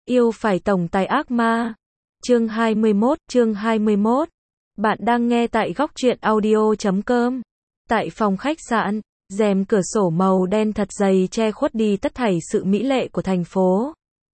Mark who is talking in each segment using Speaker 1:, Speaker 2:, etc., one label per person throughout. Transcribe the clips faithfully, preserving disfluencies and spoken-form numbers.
Speaker 1: Yêu phải tổng tài ác ma. Chương hai mươi mốt, chương hai mươi mốt. Bạn đang nghe tại góc truyện audio chấm com. Tại phòng khách sạn, rèm cửa sổ màu đen thật dày che khuất đi tất thảy sự mỹ lệ của thành phố.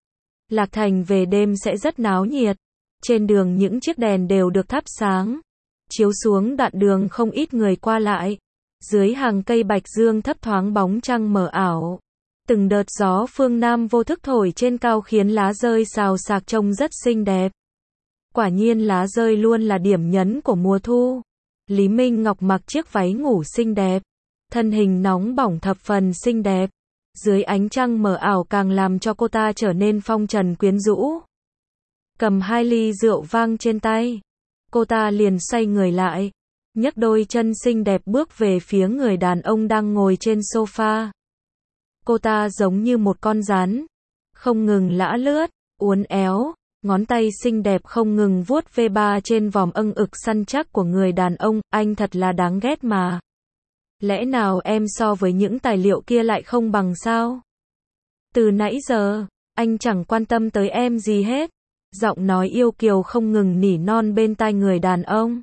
Speaker 1: Lạc Thành về đêm sẽ rất náo nhiệt. Trên đường những chiếc đèn đều được thắp sáng, chiếu xuống đoạn đường không ít người qua lại. Dưới hàng cây bạch dương thấp thoáng bóng trăng mờ ảo. Từng đợt gió phương Nam vô thức thổi trên cao khiến lá rơi xào xạc trông rất xinh đẹp. Quả nhiên lá rơi luôn là điểm nhấn của mùa thu. Lý Minh Ngọc mặc chiếc váy ngủ xinh đẹp, thân hình nóng bỏng thập phần xinh đẹp. Dưới ánh trăng mờ ảo càng làm cho cô ta trở nên phong trần quyến rũ. Cầm hai ly rượu vang trên tay, cô ta liền xoay người lại, nhấc đôi chân xinh đẹp bước về phía người đàn ông đang ngồi trên sofa. Cô ta giống như một con rắn, không ngừng lả lướt, uốn éo, ngón tay xinh đẹp không ngừng vuốt ve ba trên vòm âng ực săn chắc của người đàn ông. Anh thật là đáng ghét mà. Lẽ nào em so với những tài liệu kia lại không bằng sao? Từ nãy giờ, anh chẳng quan tâm tới em gì hết. Giọng nói yêu kiều không ngừng nỉ non bên tai người đàn ông,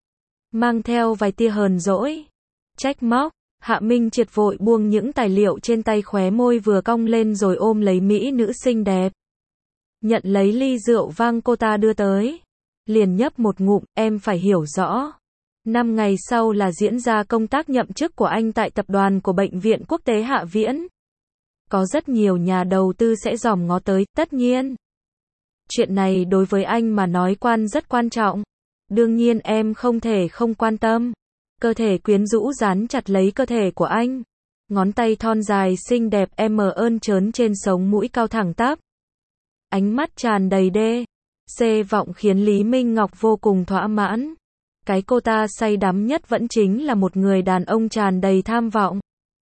Speaker 1: mang theo vài tia hờn dỗi, trách móc. Hạ Minh Triệt vội buông những tài liệu trên tay, khóe môi vừa cong lên rồi ôm lấy mỹ nữ xinh đẹp. Nhận lấy ly rượu vang cô ta đưa tới, liền nhấp một ngụm. Em phải hiểu rõ, năm ngày sau là diễn ra công tác nhậm chức của anh tại tập đoàn của Bệnh viện Quốc tế Hạ Viễn. Có rất nhiều nhà đầu tư sẽ dòm ngó tới, tất nhiên. Chuyện này đối với anh mà nói quan rất quan trọng. Đương nhiên em không thể không quan tâm. Cơ thể quyến rũ dán chặt lấy cơ thể của anh. Ngón tay thon dài xinh đẹp em ơn trớn trên sống mũi cao thẳng tắp. Ánh mắt tràn đầy đê xê vọng khiến Lý Minh Ngọc vô cùng thỏa mãn. Cái cô ta say đắm nhất vẫn chính là một người đàn ông tràn đầy tham vọng.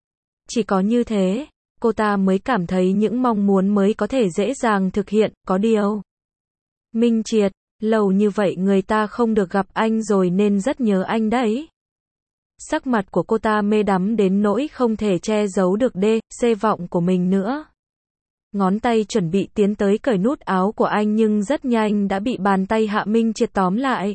Speaker 1: Chỉ có như thế, cô ta mới cảm thấy những mong muốn mới có thể dễ dàng thực hiện. Có điều, Minh Triệt, lâu như vậy người ta không được gặp anh rồi nên rất nhớ anh đấy. Sắc mặt của cô ta mê đắm đến nỗi không thể che giấu được đê xê vọng của mình nữa. Ngón tay chuẩn bị tiến tới cởi nút áo của anh nhưng rất nhanh đã bị bàn tay Hạ Minh Triệt tóm lại.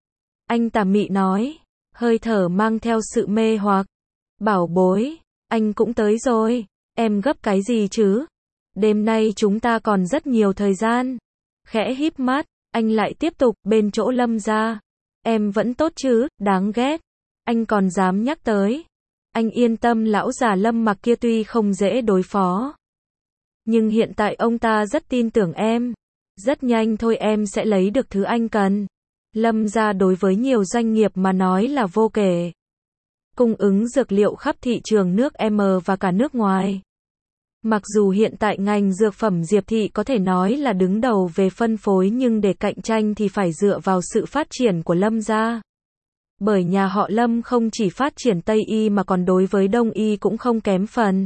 Speaker 1: Anh tà mị nói, hơi thở mang theo sự mê hoặc. Bảo bối, anh cũng tới rồi, em gấp cái gì chứ? Đêm nay chúng ta còn rất nhiều thời gian. Khẽ híp mắt, anh lại tiếp tục, bên chỗ Lâm gia. Em vẫn tốt chứ, đáng ghét. Anh còn dám nhắc tới. Anh yên tâm, lão già Lâm Mặc kia tuy không dễ đối phó, nhưng hiện tại ông ta rất tin tưởng em. Rất nhanh thôi em sẽ lấy được thứ anh cần. Lâm gia đối với nhiều doanh nghiệp mà nói là vô kể. Cung ứng dược liệu khắp thị trường nước M và cả nước ngoài. Mặc dù hiện tại ngành dược phẩm Diệp Thị có thể nói là đứng đầu về phân phối nhưng để cạnh tranh thì phải dựa vào sự phát triển của Lâm gia. Bởi nhà họ Lâm không chỉ phát triển Tây Y mà còn đối với Đông Y cũng không kém phần.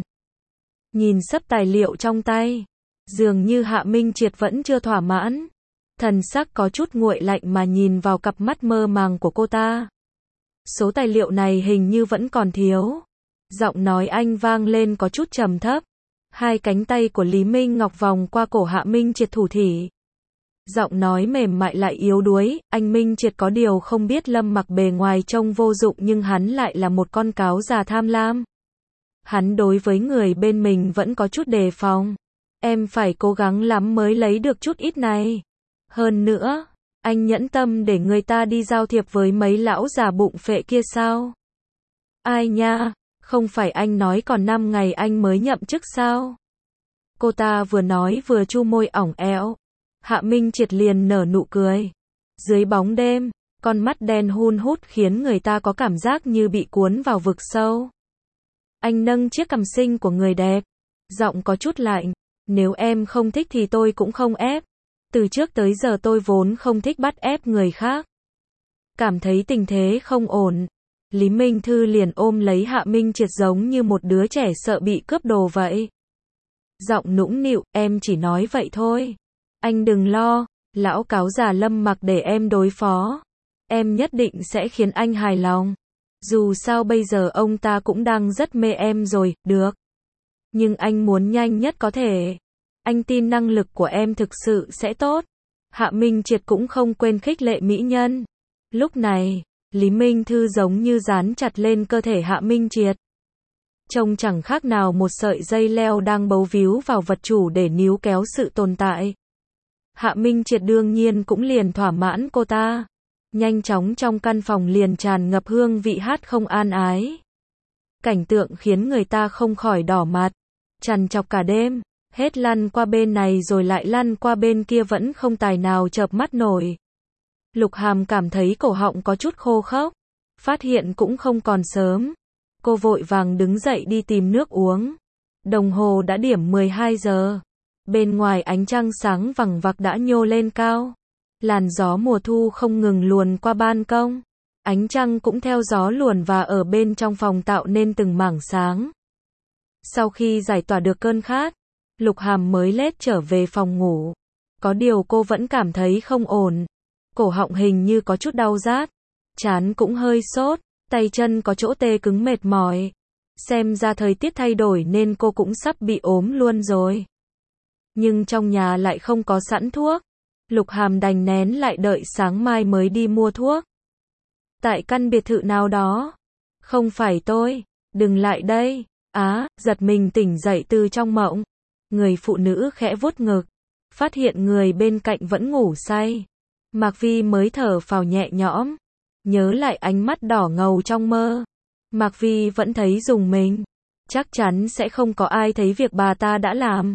Speaker 1: Nhìn sấp tài liệu trong tay, dường như Hạ Minh Triệt vẫn chưa thỏa mãn. Thần sắc có chút nguội lạnh mà nhìn vào cặp mắt mơ màng của cô ta. Số tài liệu này hình như vẫn còn thiếu. Giọng nói anh vang lên có chút trầm thấp. Hai cánh tay của Lý Minh Ngọc vòng qua cổ Hạ Minh Triệt thủ thỉ. Giọng nói mềm mại lại yếu đuối. Anh Minh Triệt có điều không biết Lâm Mặc bề ngoài trông vô dụng nhưng hắn lại là một con cáo già tham lam. Hắn đối với người bên mình vẫn có chút đề phòng. Em phải cố gắng lắm mới lấy được chút ít này. Hơn nữa, anh nhẫn tâm để người ta đi giao thiệp với mấy lão già bụng phệ kia sao? Ai nha, không phải anh nói còn năm ngày anh mới nhậm chức sao? Cô ta vừa nói vừa chu môi ỏng ẻo. Hạ Minh Triệt liền nở nụ cười. Dưới bóng đêm, con mắt đen hun hút khiến người ta có cảm giác như bị cuốn vào vực sâu. Anh nâng chiếc cằm xinh của người đẹp, giọng có chút lạnh. Nếu em không thích thì tôi cũng không ép. Từ trước tới giờ tôi vốn không thích bắt ép người khác. Cảm thấy tình thế không ổn, Lý Minh Thư liền ôm lấy Hạ Minh Triệt giống như một đứa trẻ sợ bị cướp đồ vậy. Giọng nũng nịu, em chỉ nói vậy thôi. Anh đừng lo, lão cáo già Lâm Mặc để em đối phó. Em nhất định sẽ khiến anh hài lòng. Dù sao bây giờ ông ta cũng đang rất mê em rồi, được. Nhưng anh muốn nhanh nhất có thể. Anh tin năng lực của em thực sự sẽ tốt. Hạ Minh Triệt cũng không quên khích lệ mỹ nhân. Lúc này, Lý Minh Thư giống như dán chặt lên cơ thể Hạ Minh Triệt. Trông chẳng khác nào một sợi dây leo đang bấu víu vào vật chủ để níu kéo sự tồn tại. Hạ Minh Triệt đương nhiên cũng liền thỏa mãn cô ta. Nhanh chóng trong căn phòng liền tràn ngập hương vị hát không an ái. Cảnh tượng khiến người ta không khỏi đỏ mặt. Trằn trọc cả đêm, hết lăn qua bên này rồi lại lăn qua bên kia vẫn không tài nào chợp mắt nổi. Lục Hàm cảm thấy cổ họng có chút khô khốc. Phát hiện cũng không còn sớm. Cô vội vàng đứng dậy đi tìm nước uống. Đồng hồ đã điểm mười hai giờ. Bên ngoài ánh trăng sáng vằng vặc đã nhô lên cao. Làn gió mùa thu không ngừng luồn qua ban công. Ánh trăng cũng theo gió luồn và ở bên trong phòng tạo nên từng mảng sáng. Sau khi giải tỏa được cơn khát, Lục Hàm mới lết trở về phòng ngủ. Có điều cô vẫn cảm thấy không ổn. Cổ họng hình như có chút đau rát. Trán cũng hơi sốt. Tay chân có chỗ tê cứng mệt mỏi. Xem ra thời tiết thay đổi nên cô cũng sắp bị ốm luôn rồi. Nhưng trong nhà lại không có sẵn thuốc. Lục Hàm đành nén lại đợi sáng mai mới đi mua thuốc. Tại căn biệt thự nào đó. Không phải tôi. Đừng lại đây. Á, giật mình tỉnh dậy từ trong mộng. Người phụ nữ khẽ vuốt ngực. Phát hiện người bên cạnh vẫn ngủ say. Mạc Vi mới thở phào nhẹ nhõm. Nhớ lại ánh mắt đỏ ngầu trong mơ. Mạc Vi vẫn thấy rùng mình. Chắc chắn sẽ không có ai thấy việc bà ta đã làm.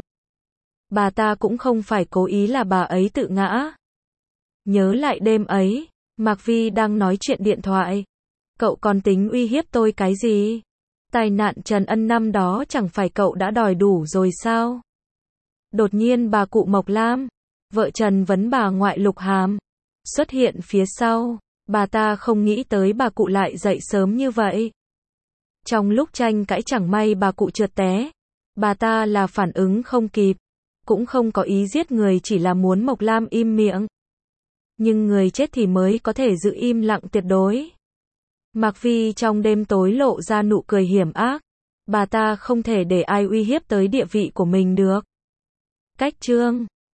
Speaker 1: Bà ta cũng không phải cố ý là bà ấy tự ngã. Nhớ lại đêm ấy, Mạc Vi đang nói chuyện điện thoại. Cậu còn tính uy hiếp tôi cái gì? Tai nạn Trần Ân năm đó chẳng phải cậu đã đòi đủ rồi sao? Đột nhiên bà cụ Mộc Lam, vợ Trần vấn bà ngoại Lục Hàm, xuất hiện phía sau. Bà ta không nghĩ tới bà cụ lại dậy sớm như vậy. Trong lúc tranh cãi chẳng may bà cụ trượt té. Bà ta là phản ứng không kịp. Cũng không có ý giết người, chỉ là muốn Mộc Lam im miệng. Nhưng người chết thì mới có thể giữ im lặng tuyệt đối. Mạc Vi trong đêm tối lộ ra nụ cười hiểm ác. Bà ta không thể để ai uy hiếp tới địa vị của mình được. Cách chương